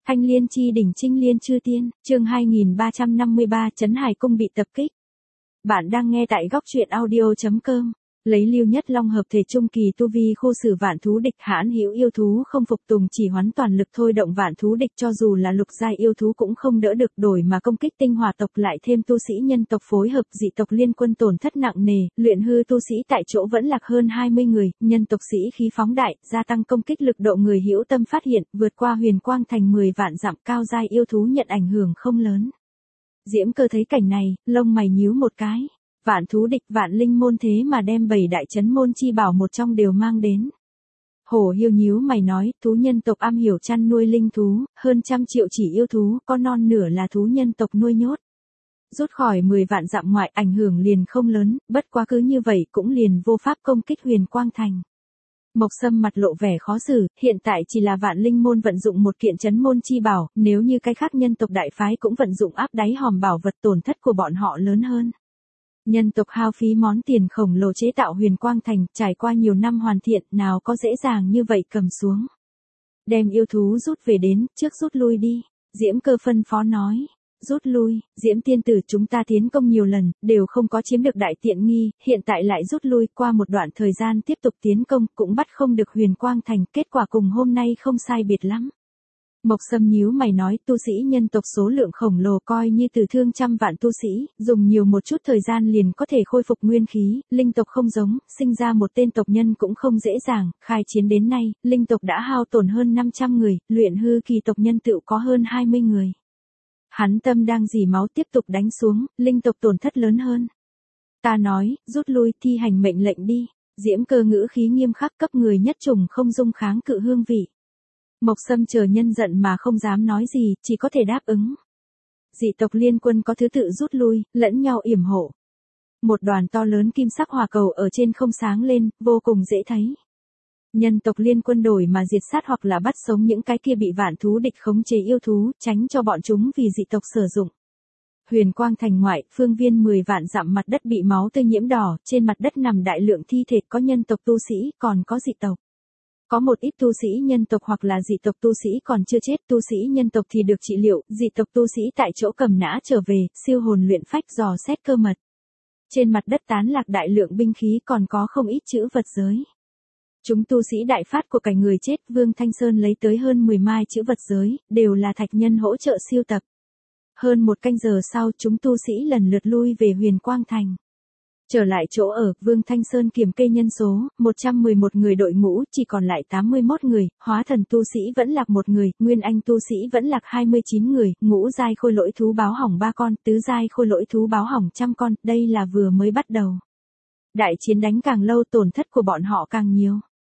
Thanh Liên chi đỉnh Trinh Liên chư tiên, chương 2353 Trấn Hải Cung bị tập kích. Bạn đang nghe tại góc truyện audio.com. Lấy Lưu Nhất Long hợp thể trung kỳ tu vi khu xử vạn thú địch, hãn hữu yêu thú không phục tùng chỉ hoán toàn lực thôi động vạn thú địch, cho dù là lục giai yêu thú cũng không đỡ được, đổi mà công kích tinh hỏa tộc, lại thêm tu sĩ nhân tộc phối hợp, dị tộc liên quân tổn thất nặng nề, luyện hư tu sĩ tại chỗ vẫn lạc hơn 20 người, nhân tộc sĩ khí phóng đại, gia tăng công kích lực độ, người hữu tâm phát hiện, vượt qua Huyền Quang Thành 10 vạn dặm, cao giai yêu thú nhận ảnh hưởng không lớn. Diễm Cơ thấy cảnh này, lông mày nhíu một cái. Vạn thú địch, vạn linh môn thế mà đem 7 đại trấn môn chi bảo một trong đều mang đến. Hổ Hiêu nhíu mày nói, thú nhân tộc am hiểu chăn nuôi linh thú, hơn 100 triệu chỉ yêu thú, có non nửa là thú nhân tộc nuôi nhốt. Rút khỏi 10 vạn dặm ngoại, ảnh hưởng liền không lớn, bất quá cứ như vậy cũng liền vô pháp công kích Huyền Quang Thành. Mộc Sâm mặt lộ vẻ khó xử, hiện tại chỉ là vạn linh môn vận dụng một kiện trấn môn chi bảo, nếu như cái khác nhân tộc đại phái cũng vận dụng áp đáy hòm bảo vật, tổn thất của bọn họ lớn hơn. Nhân tộc hao phí món tiền khổng lồ chế tạo Huyền Quang Thành, trải qua nhiều năm hoàn thiện, nào có dễ dàng như vậy cầm xuống. Đem yêu thú rút về đến, trước rút lui đi. Diễm Cơ phân phó nói. Rút lui, Diễm tiên tử, chúng ta tiến công nhiều lần, đều không có chiếm được đại tiện nghi, hiện tại lại rút lui, qua một đoạn thời gian tiếp tục tiến công, cũng bắt không được Huyền Quang Thành, kết quả cùng hôm nay không sai biệt lắm. Mộc Sâm nhíu mày nói, tu sĩ nhân tộc số lượng khổng lồ, coi như từ thương trăm vạn tu sĩ, dùng nhiều một chút thời gian liền có thể khôi phục nguyên khí, linh tộc không giống, sinh ra một tên tộc nhân cũng không dễ dàng, khai chiến đến nay, linh tộc đã hao tổn hơn 500 người, luyện hư kỳ tộc nhân tựu có hơn 20 người. Hắn tâm đang dỉ máu, tiếp tục đánh xuống, linh tộc tổn thất lớn hơn. Ta nói, rút lui, thi hành mệnh lệnh đi. Diễm Cơ ngữ khí nghiêm khắc, cấp người nhất trùng không dung kháng cự hương vị. Mộc Sâm chờ nhân giận mà không dám nói gì, chỉ có thể đáp ứng. Dị tộc liên quân có thứ tự rút lui, lẫn nhau yểm hộ. Một đoàn to lớn kim sắc hỏa cầu ở trên không sáng lên, vô cùng dễ thấy. Nhân tộc liên quân đổi mà diệt sát hoặc là bắt sống những cái kia bị vạn thú địch khống chế yêu thú, tránh cho bọn chúng vì dị tộc sử dụng. Huyền Quang Thành ngoại, phương viên 10 vạn dặm mặt đất bị máu tươi nhiễm đỏ, trên mặt đất nằm đại lượng thi thể, có nhân tộc tu sĩ, còn có dị tộc. Có một ít tu sĩ nhân tộc hoặc là dị tộc tu sĩ còn chưa chết, tu sĩ nhân tộc thì được trị liệu, dị tộc tu sĩ tại chỗ cầm nã trở về, siêu hồn luyện phách, dò xét cơ mật. Trên mặt đất tán lạc đại lượng binh khí, còn có không ít chữ vật giới. Chúng tu sĩ đại phát của cảnh người chết, Vương Thanh Sơn lấy tới hơn 10 mai chữ vật giới, đều là thạch nhân hỗ trợ siêu tập. Hơn một canh giờ sau, chúng tu sĩ lần lượt lui về Huyền Quang Thành. Trở lại chỗ ở, Vương Thanh Sơn kiểm kê nhân số, 111 người đội ngũ, chỉ còn lại 81 người, hóa thần tu sĩ vẫn lạc 1 người, nguyên anh tu sĩ vẫn lạc 29 người, ngũ giai khôi lỗi thú báo hỏng 3 con, tứ giai khôi lỗi thú báo hỏng 100 con, đây là vừa mới bắt đầu. Đại chiến đánh càng lâu, tổn thất của bọn họ càng nhiều.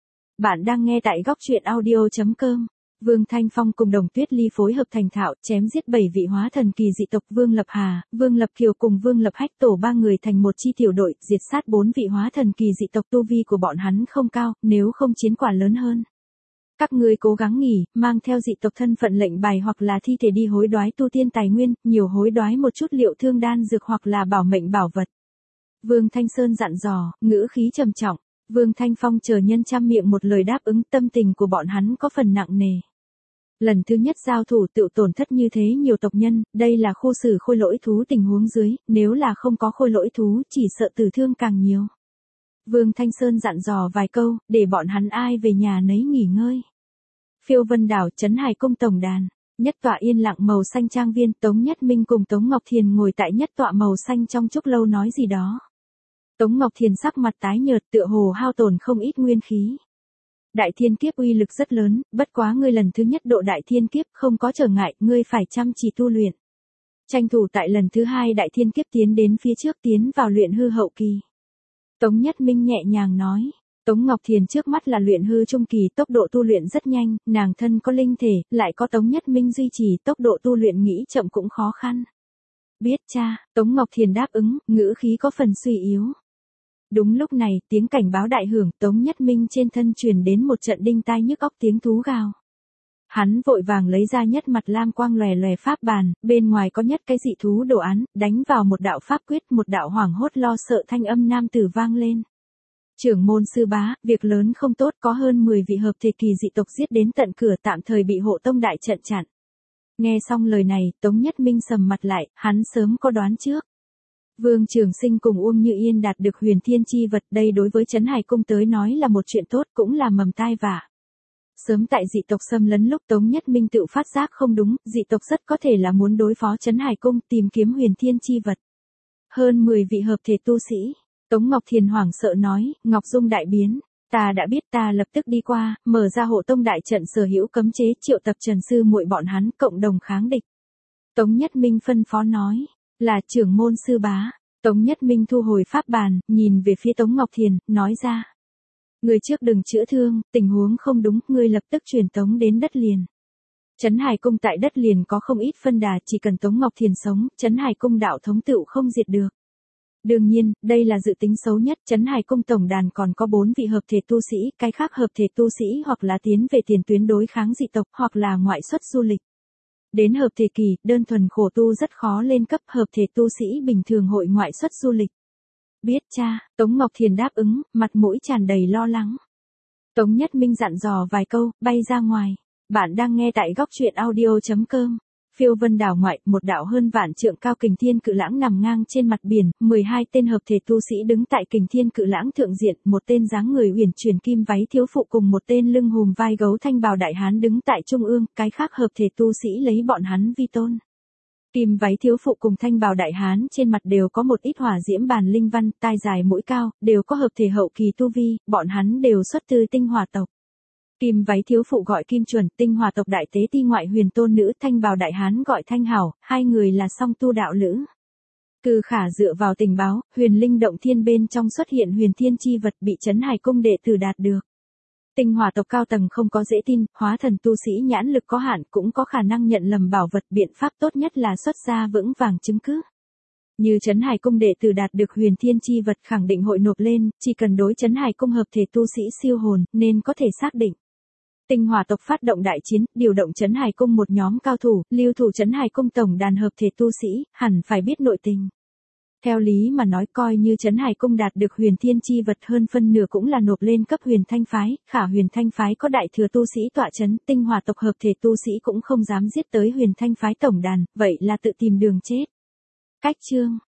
Bạn đang nghe tại góc truyện audio.com. Vương Thanh Phong cùng Đồng Tuyết Ly phối hợp thành thạo, chém giết 7 vị hóa thần kỳ dị tộc, Vương Lập Hà, Vương Lập Kiều cùng Vương Lập Hách tổ 3 người thành một chi tiểu đội, diệt sát 4 vị hóa thần kỳ dị tộc, tu vi của bọn hắn không cao, nếu không chiến quả lớn hơn. Các ngươi cố gắng nghỉ, mang theo dị tộc thân phận lệnh bài hoặc là thi thể đi hối đoái tu tiên tài nguyên, nhiều hối đoái một chút liệu thương đan dược hoặc là bảo mệnh bảo vật. Vương Thanh Sơn dặn dò, ngữ khí trầm trọng. Vương Thanh Phong chờ nhân trăm miệng một lời đáp ứng, tâm tình của bọn hắn có phần nặng nề. Lần thứ nhất giao thủ tự tổn thất như thế nhiều tộc nhân, đây là khu xử khôi lỗi thú tình huống dưới, nếu là không có khôi lỗi thú chỉ sợ tử thương càng nhiều. Vương Thanh Sơn dặn dò vài câu, để bọn hắn ai về nhà nấy nghỉ ngơi. Phiêu Vân Đảo, Trấn Hải Cung tổng đàn, nhất tọa yên lặng màu xanh trang viên, Tống Nhất Minh cùng Tống Ngọc Thiền ngồi tại nhất tọa màu xanh trong chốc lâu nói gì đó. Tống Ngọc Thiền sắc mặt tái nhợt, tựa hồ hao tổn không ít nguyên khí. Đại thiên kiếp uy lực rất lớn, bất quá ngươi lần thứ nhất độ đại thiên kiếp không có trở ngại, ngươi phải chăm chỉ tu luyện. Tranh thủ tại lần thứ 2 đại thiên kiếp tiến đến phía trước, tiến vào luyện hư hậu kỳ. Tống Nhất Minh nhẹ nhàng nói. Tống Ngọc Thiền trước mắt là luyện hư trung kỳ, tốc độ tu luyện rất nhanh, nàng thân có linh thể, lại có Tống Nhất Minh duy trì, tốc độ tu luyện nghĩ chậm cũng khó khăn. Biết cha, Tống Ngọc Thiền đáp ứng, ngữ khí có phần suy yếu. Đúng lúc này, tiếng cảnh báo đại hưởng, Tống Nhất Minh trên thân truyền đến một trận đinh tai nhức óc tiếng thú gào. Hắn vội vàng lấy ra nhất mặt lam quang lòe lòe pháp bàn, bên ngoài có nhất cái dị thú đồ án, đánh vào một đạo pháp quyết, một đạo hoảng hốt lo sợ thanh âm nam tử vang lên. Trưởng môn sư bá, việc lớn không tốt, có hơn 10 vị hợp thể kỳ dị tộc giết đến tận cửa, tạm thời bị hộ tông đại trận chặn. Nghe xong lời này, Tống Nhất Minh sầm mặt lại, hắn sớm có đoán trước. Vương Trường Sinh cùng Uông Như Yên đạt được huyền thiên chi vật, đây đối với Trấn Hải Cung tới nói là một chuyện tốt, cũng là mầm tai vạ. Sớm tại dị tộc xâm lấn lúc Tống Nhất Minh tự phát giác không đúng, dị tộc rất có thể là muốn đối phó Trấn Hải Cung tìm kiếm huyền thiên chi vật. Hơn 10 vị hợp thể tu sĩ. Tống Ngọc Thiền hoảng sợ nói, Ngọc Dung đại biến. Ta đã biết, ta lập tức đi qua, mở ra hộ tông đại trận sở hữu cấm chế, triệu tập Trần sư muội bọn hắn cộng đồng kháng địch. Tống Nhất Minh phân phó nói, là trưởng môn sư bá. Tống Nhất Minh thu hồi pháp bàn, nhìn về phía Tống Ngọc Thiền, nói ra. Người trước đừng chữa thương, tình huống không đúng, ngươi lập tức truyền tống đến đất liền. Trấn Hải Cung tại đất liền có không ít phân đà, chỉ cần Tống Ngọc Thiền sống, Trấn Hải Cung đạo thống tựu không diệt được. Đương nhiên, đây là dự tính xấu nhất, Trấn Hải Cung tổng đàn còn có 4 vị hợp thể tu sĩ, cái khác hợp thể tu sĩ hoặc là tiến về tiền tuyến đối kháng dị tộc, hoặc là ngoại xuất du lịch. Đến hợp thể kỳ, đơn thuần khổ tu rất khó lên cấp, hợp thể tu sĩ bình thường hội ngoại xuất du lịch. Biết cha, Tống Ngọc Thiền đáp ứng, mặt mũi tràn đầy lo lắng. Tống Nhất Minh dặn dò vài câu, bay ra ngoài. Bạn đang nghe tại góc truyện audio.com. Phiêu Vân đảo ngoại, một đảo hơn vạn trượng cao kình thiên cự lãng nằm ngang trên mặt biển, 12 tên hợp thể tu sĩ đứng tại kình thiên cự lãng thượng diện, một tên dáng người uyển chuyển kim váy thiếu phụ cùng một tên lưng hùm vai gấu thanh bào đại hán đứng tại trung ương, cái khác hợp thể tu sĩ lấy bọn hắn vi tôn. Kim váy thiếu phụ cùng thanh bào đại hán trên mặt đều có một ít hỏa diễm bàn linh văn, tai dài mũi cao, đều có hợp thể hậu kỳ tu vi, bọn hắn đều xuất từ tinh hỏa tộc. Kim váy thiếu phụ gọi Kim Chuẩn, tinh hỏa tộc đại tế ti ngoại huyền tôn nữ, thanh bào đại hán gọi Thanh Hảo, hai người là song tu đạo lữ. Cừ Khả dựa vào tình báo, huyền linh động thiên bên trong xuất hiện huyền thiên chi vật bị Trấn Hải Cung đệ tử đạt được. Tinh hỏa tộc cao tầng không có dễ tin, hóa thần tu sĩ nhãn lực có hạn cũng có khả năng nhận lầm bảo vật, biện pháp tốt nhất là xuất ra vững vàng chứng cứ. Như Trấn Hải Cung đệ tử đạt được huyền thiên chi vật khẳng định hội nộp lên, chỉ cần đối Trấn Hải Cung hợp thể tu sĩ siêu hồn, nên có thể xác định. Tinh hỏa tộc phát động đại chiến, điều động Trấn Hải Cung một nhóm cao thủ, lưu thủ Trấn Hải Cung tổng đàn hợp thể tu sĩ, hẳn phải biết nội tình. Theo lý mà nói, coi như Trấn Hải Cung đạt được huyền thiên chi vật hơn phân nửa cũng là nộp lên cấp huyền thanh phái, khả huyền thanh phái có đại thừa tu sĩ tọa trấn, tinh hỏa tộc hợp thể tu sĩ cũng không dám giết tới huyền thanh phái tổng đàn, vậy là tự tìm đường chết. Cách chương,